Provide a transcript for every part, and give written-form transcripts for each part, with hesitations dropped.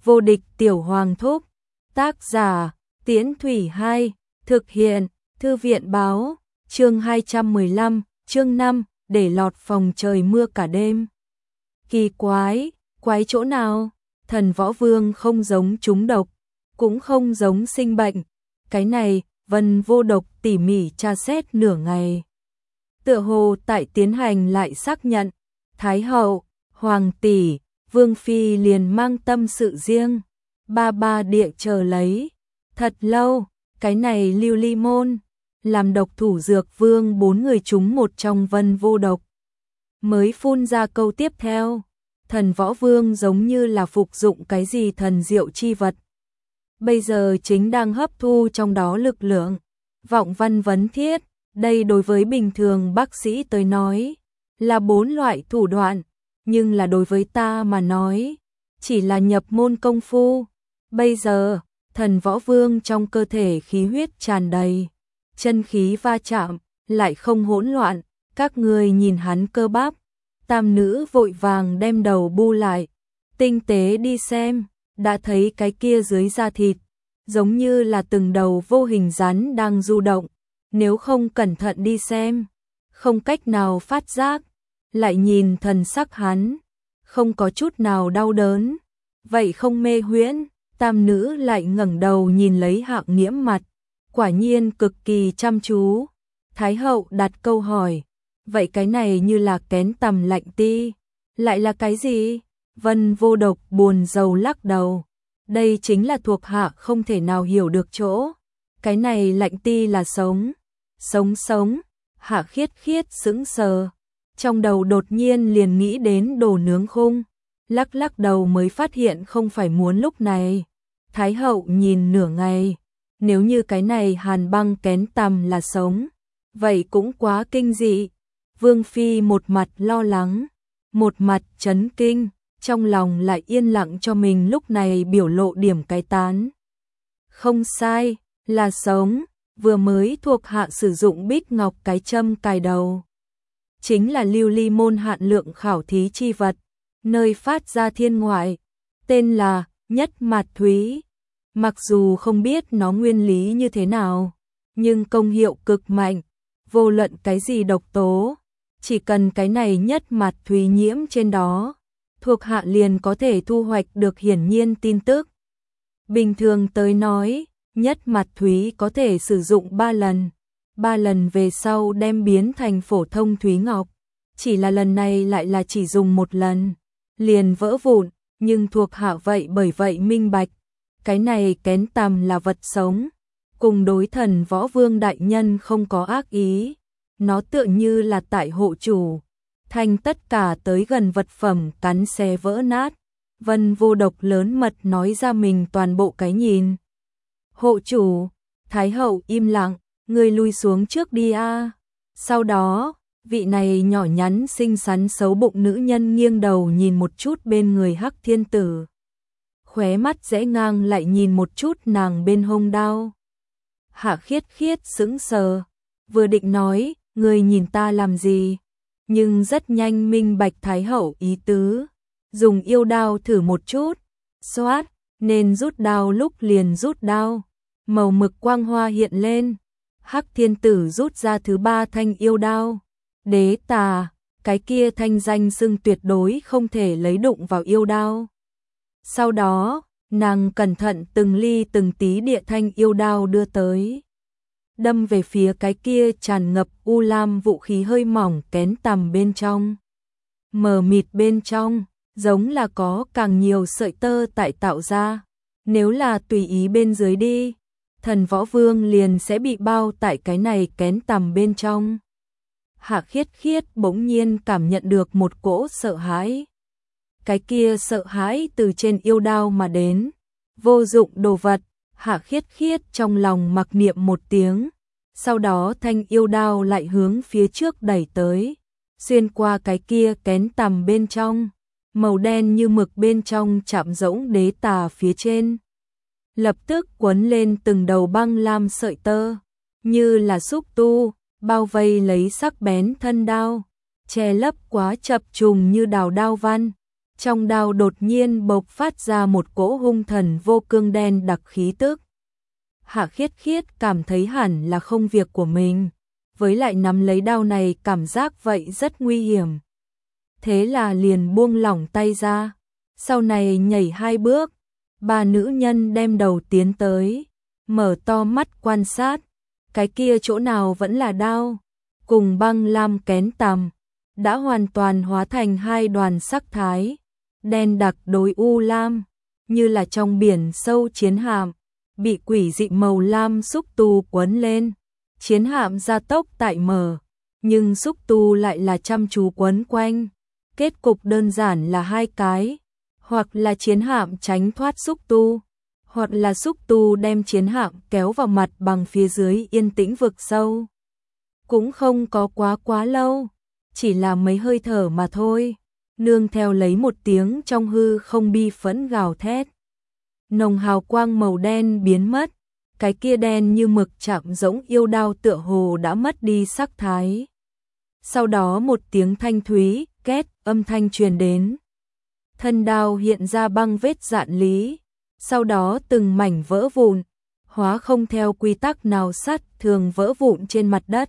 Vô địch tiểu hoàng thúc. Tác giả, Tiễn Thủy 2, thực hiện, Thư viện báo, chương 215, chương 5, để lọt phòng trời mưa cả đêm. Kỳ quái, quái chỗ nào? Thần Võ Vương không giống trúng độc, cũng không giống sinh bệnh. Cái này, Vân Vô Độc tỉ mỉ tra xét nửa ngày. Tựa hồ tại tiến hành lại xác nhận, Thái hậu, Hoàng tỷ, Vương phi liền mang tâm sự riêng. Ba địa chờ lấy. Thật lâu, cái này Lưu Ly Môn, làm độc thủ dược vương 4 người chúng một trong Vân Vô Độc. Mới phun ra câu tiếp theo, Thần Võ Vương giống như là phục dụng cái gì thần diệu chi vật. Bây giờ chính đang hấp thu trong đó lực lượng. Vọng Văn vấn thiết, đây đối với bình thường bác sĩ tới nói, là 4 loại thủ đoạn, nhưng là đối với ta mà nói, chỉ là nhập môn công phu. Bây giờ, Thần Võ Vương trong cơ thể khí huyết tràn đầy, chân khí va chạm, lại không hỗn loạn, các người nhìn hắn cơ bắp. Tam nữ vội vàng đem đầu bu lại, tinh tế đi xem, đã thấy cái kia dưới da thịt, giống như là từng đầu vô hình rắn đang du động, nếu không cẩn thận đi xem, không cách nào phát giác, lại nhìn thần sắc hắn, không có chút nào đau đớn, vậy không mê huyễn. Tam nữ lại ngẩng đầu nhìn lấy Hạng Nghiễm mặt, quả nhiên cực kỳ chăm chú. Thái hậu đặt câu hỏi, vậy cái này như là kén tằm lạnh ti, lại là cái gì? Vân Vô Độc buồn rầu lắc đầu, đây chính là thuộc hạ không thể nào hiểu được chỗ. Cái này lạnh ti là sống, sống. Hạ Khiết Khiết sững sờ, trong đầu đột nhiên liền nghĩ đến đồ nướng khung, lắc đầu mới phát hiện không phải muốn lúc này. Thái hậu nhìn nửa ngày, nếu như cái này hàn băng kén tằm là sống, vậy cũng quá kinh dị. Vương phi một mặt lo lắng, một mặt chấn kinh, trong lòng lại yên lặng cho mình lúc này biểu lộ điểm cái tán. Không sai, là sống, vừa mới thuộc hạ sử dụng bích ngọc cái châm cài đầu. Chính là Lưu Ly Môn hạn lượng khảo thí chi vật, nơi phát ra thiên ngoại, tên là Nhất Mạt Thúy. Mặc dù không biết nó nguyên lý như thế nào, nhưng công hiệu cực mạnh, vô luận cái gì độc tố, chỉ cần cái này Nhất Mạt Thúy nhiễm trên đó, thuộc hạ liền có thể thu hoạch được hiển nhiên tin tức. Bình thường tới nói, Nhất Mạt Thúy có thể sử dụng 3 lần, 3 lần về sau đem biến thành phổ thông thúy ngọc, chỉ là lần này lại là chỉ dùng 1 lần, liền vỡ vụn, nhưng thuộc hạ vậy bởi vậy minh bạch. Cái này kén tằm là vật sống, cùng đối Thần Võ Vương đại nhân không có ác ý, nó tựa như là tại hộ chủ, thành tất cả tới gần vật phẩm cắn xé vỡ nát. Vân Vô Độc lớn mật nói ra mình toàn bộ cái nhìn. Hộ chủ, Thái hậu im lặng, người lui xuống trước đi a. Sau đó, vị này nhỏ nhắn xinh xắn xấu bụng nữ nhân nghiêng đầu nhìn một chút bên người Hắc Thiên Tử. Khóe mắt rẽ ngang lại nhìn một chút nàng bên hông đao. Hạ Khiết Khiết sững sờ, vừa định nói, người nhìn ta làm gì, nhưng rất nhanh minh bạch Thái hậu ý tứ, dùng yêu đao thử một chút, xoát, nên rút đao lúc liền rút đao, màu mực quang hoa hiện lên, Hắc Thiên Tử rút ra thứ 3 thanh yêu đao, đế tà, cái kia thanh danh xưng tuyệt đối không thể lấy đụng vào yêu đao. Sau đó, nàng cẩn thận từng ly từng tí địa thanh yêu đao đưa tới, đâm về phía cái kia tràn ngập u lam vũ khí hơi mỏng kén tằm bên trong. Mờ mịt bên trong, giống là có càng nhiều sợi tơ tại tạo ra, nếu là tùy ý bên dưới đi, Thần Võ Vương liền sẽ bị bao tại cái này kén tằm bên trong. Hạ Khiết Khiết bỗng nhiên cảm nhận được một cỗ sợ hãi. Cái kia sợ hãi từ trên yêu đao mà đến, vô dụng đồ vật. Hạ Khiết Khiết trong lòng mặc niệm một tiếng, sau đó thanh yêu đao lại hướng phía trước đẩy tới, xuyên qua cái kia kén tằm bên trong, màu đen như mực bên trong chạm rỗng đế tà phía trên, lập tức quấn lên từng đầu băng lam sợi tơ, như là xúc tu, bao vây lấy sắc bén thân đao, che lấp quá chập trùng như đào đao văn. Trong đao đột nhiên bộc phát ra một cỗ hung thần vô cương đen đặc khí tức. Hạ Khiết Khiết cảm thấy hẳn là không việc của mình, với lại nắm lấy đao này cảm giác vậy rất nguy hiểm. Thế là liền buông lỏng tay ra, sau này nhảy 2 bước, 3 nữ nhân đem đầu tiến tới, mở to mắt quan sát, cái kia chỗ nào vẫn là đao, cùng băng lam kén tằm, đã hoàn toàn hóa thành 2 đoàn sắc thái, đen đặc đối u lam, như là trong biển sâu chiến hạm, bị quỷ dị màu lam xúc tu quấn lên, chiến hạm gia tốc tại mở, nhưng xúc tu lại là chăm chú quấn quanh, kết cục đơn giản là 2 cái, hoặc là chiến hạm tránh thoát xúc tu, hoặc là xúc tu đem chiến hạm kéo vào mặt bằng phía dưới yên tĩnh vực sâu. Cũng không có quá lâu, chỉ là mấy hơi thở mà thôi, nương theo lấy một tiếng trong hư không bi phẫn gào thét. Nồng hào quang màu đen biến mất, cái kia đen như mực chạm rỗng yêu đao tựa hồ đã mất đi sắc thái. Sau đó một tiếng thanh thúy, két, âm thanh truyền đến. Thân đao hiện ra băng vết dạn lý, sau đó từng mảnh vỡ vụn, hóa không theo quy tắc nào sắt thường vỡ vụn trên mặt đất.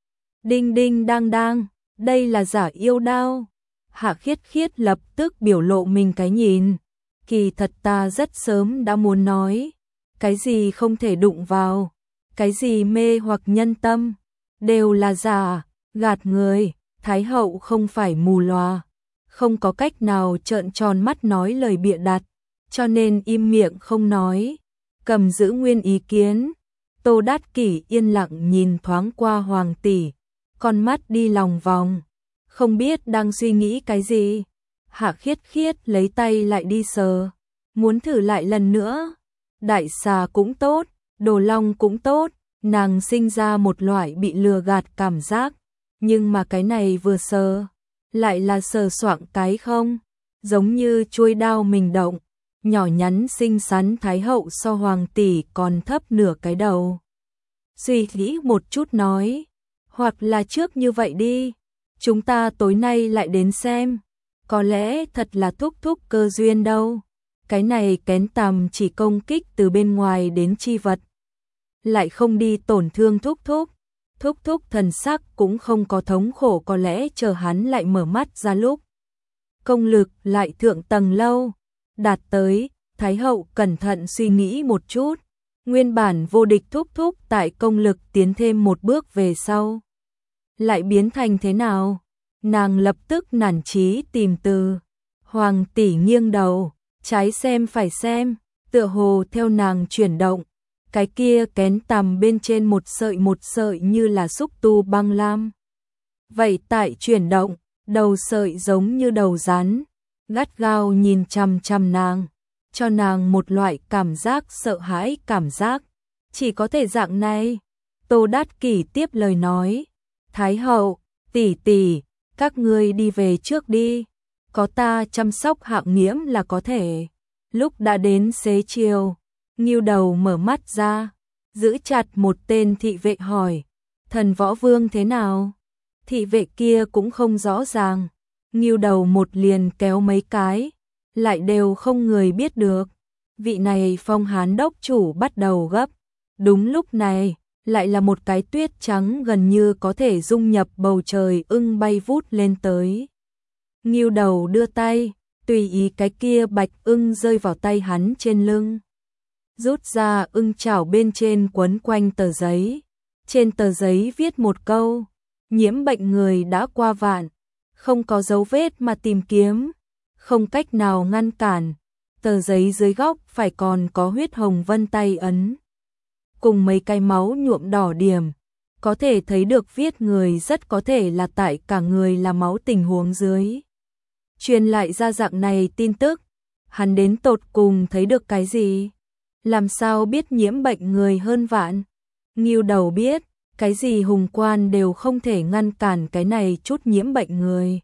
Đinh đinh đang đang, đây là giả yêu đao. Hạ Khiết Khiết lập tức biểu lộ mình cái nhìn. Kỳ thật ta rất sớm đã muốn nói, cái gì không thể đụng vào, cái gì mê hoặc nhân tâm, đều là giả, gạt người, Thái hậu không phải mù lòa, không có cách nào trợn tròn mắt nói lời bịa đặt, cho nên im miệng không nói, cầm giữ nguyên ý kiến. Tô Đát Kỷ yên lặng nhìn thoáng qua hoàng tỷ, con mắt đi lòng vòng, không biết đang suy nghĩ cái gì. Hạ Khiết Khiết lấy tay lại đi sờ, muốn thử lại lần nữa. Đại xà cũng tốt, đồ long cũng tốt, nàng sinh ra một loại bị lừa gạt cảm giác, nhưng mà cái này vừa sờ, lại là sờ soạng cái không, giống như chuôi đao mình động, nhỏ nhắn xinh xắn Thái hậu so hoàng tỷ còn thấp nửa cái đầu. Suy nghĩ một chút nói, hoặc là trước như vậy đi, chúng ta tối nay lại đến xem, có lẽ thật là thúc thúc cơ duyên đâu. Cái này kén tằm chỉ công kích từ bên ngoài đến chi vật, lại không đi tổn thương thúc thúc. Thúc thúc thần sắc cũng không có thống khổ, có lẽ chờ hắn lại mở mắt ra lúc công lực lại thượng tầng lâu đạt tới. Thái hậu cẩn thận suy nghĩ một chút, nguyên bản vô địch thúc thúc tại công lực tiến thêm một bước về sau, lại biến thành thế nào? Nàng lập tức nản chí tìm từ. Hoàng tỷ nghiêng đầu, trái xem phải xem, tựa hồ theo nàng chuyển động, cái kia kén tằm bên trên một sợi như là xúc tu băng lam. Vậy tại chuyển động, đầu sợi giống như đầu rắn, gắt gao nhìn chằm chằm nàng, cho nàng một loại cảm giác sợ hãi cảm giác. Chỉ có thể dạng này. Tô Đát Kỷ tiếp lời nói, Thái hậu, tỷ tỷ, các ngươi đi về trước đi, có ta chăm sóc Hạng Nghiễm là có thể. Lúc đã đến xế chiều, Ngưu Đầu mở mắt ra, giữ chặt một tên thị vệ hỏi, Thần Võ Vương thế nào? Thị vệ kia cũng không rõ ràng, Ngưu Đầu một liền kéo mấy cái, lại đều không người biết được. Vị này Phong Hán đốc chủ bắt đầu gấp. Đúng lúc này, lại là một cái tuyết trắng gần như có thể dung nhập bầu trời ưng bay vút lên tới. Ngưu Đầu đưa tay, tùy ý cái kia bạch ưng rơi vào tay hắn trên lưng. Rút ra ưng chảo bên trên quấn quanh tờ giấy. Trên tờ giấy viết một câu, nhiễm bệnh người đã qua vạn, không có dấu vết mà tìm kiếm, không cách nào ngăn cản. Tờ giấy dưới góc phải còn có huyết hồng vân tay ấn, cùng mấy cái máu nhuộm đỏ điểm, có thể thấy được viết người rất có thể là tại cả người là máu tình huống dưới. Truyền lại ra dạng này tin tức, hắn đến tột cùng thấy được cái gì? Làm sao biết nhiễm bệnh người hơn vạn? Ngưu Đầu biết, cái gì hùng quan đều không thể ngăn cản cái này chút nhiễm bệnh người.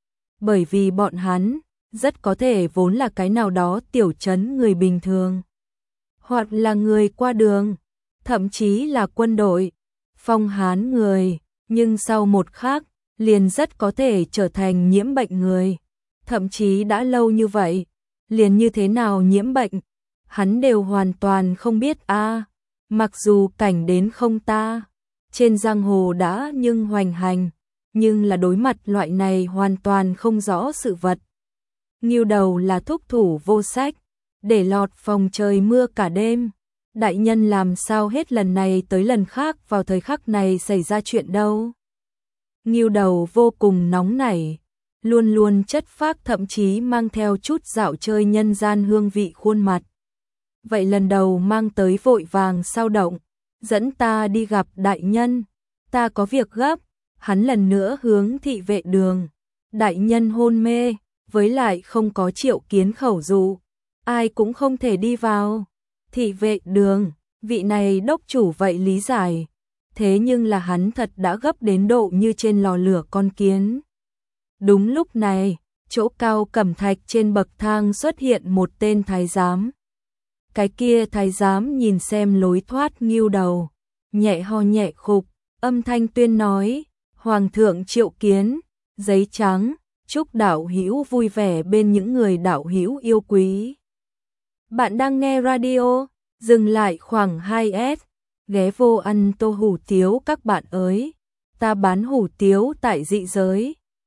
Bởi vì bọn hắn, rất có thể vốn là cái nào đó tiểu trấn người bình thường, hoặc là người qua đường, thậm chí là quân đội, Phong Hán người, nhưng sau một khắc, liền rất có thể trở thành nhiễm bệnh người. thậm chí đã lâu như vậy, liền như thế nào nhiễm bệnh, hắn đều hoàn toàn không biết a. Mặc dù cảnh đến không ta, trên giang hồ đã nhưng hoành hành, nhưng là đối mặt loại này hoàn toàn không rõ sự vật. Ngưu Đầu là thúc thủ vô sách, để lọt phòng trời mưa cả đêm. Đại nhân làm sao hết lần này tới lần khác vào thời khắc này xảy ra chuyện đâu. Ngưu Đầu vô cùng nóng nảy, luôn luôn chất phác, thậm chí mang theo chút dạo chơi nhân gian hương vị khuôn mặt. Vậy lần đầu mang tới vội vàng sao động, dẫn ta đi gặp đại nhân, ta có việc gấp. Hắn lần nữa hướng thị vệ đường, đại nhân hôn mê, với lại không có Triệu Kiến khẩu dụ, ai cũng không thể đi vào. Thị vệ đường, vị này đốc chủ vậy lý giải, thế nhưng là hắn thật đã gấp đến độ như trên lò lửa con kiến. Đúng lúc này, chỗ cao cẩm thạch trên bậc thang xuất hiện một tên thái giám. Cái kia thái giám nhìn xem lối thoát Ngưu Đầu, nhẹ ho nhẹ khục, âm thanh tuyên nói: Hoàng thượng triệu kiến, giấy trắng, chúc đạo hữu vui vẻ bên những người đạo hữu yêu quý. Bạn đang nghe radio, dừng lại khoảng 2S, ghé vô ăn tô hủ tiếu các bạn ơi. Ta bán hủ tiếu tại dị giới,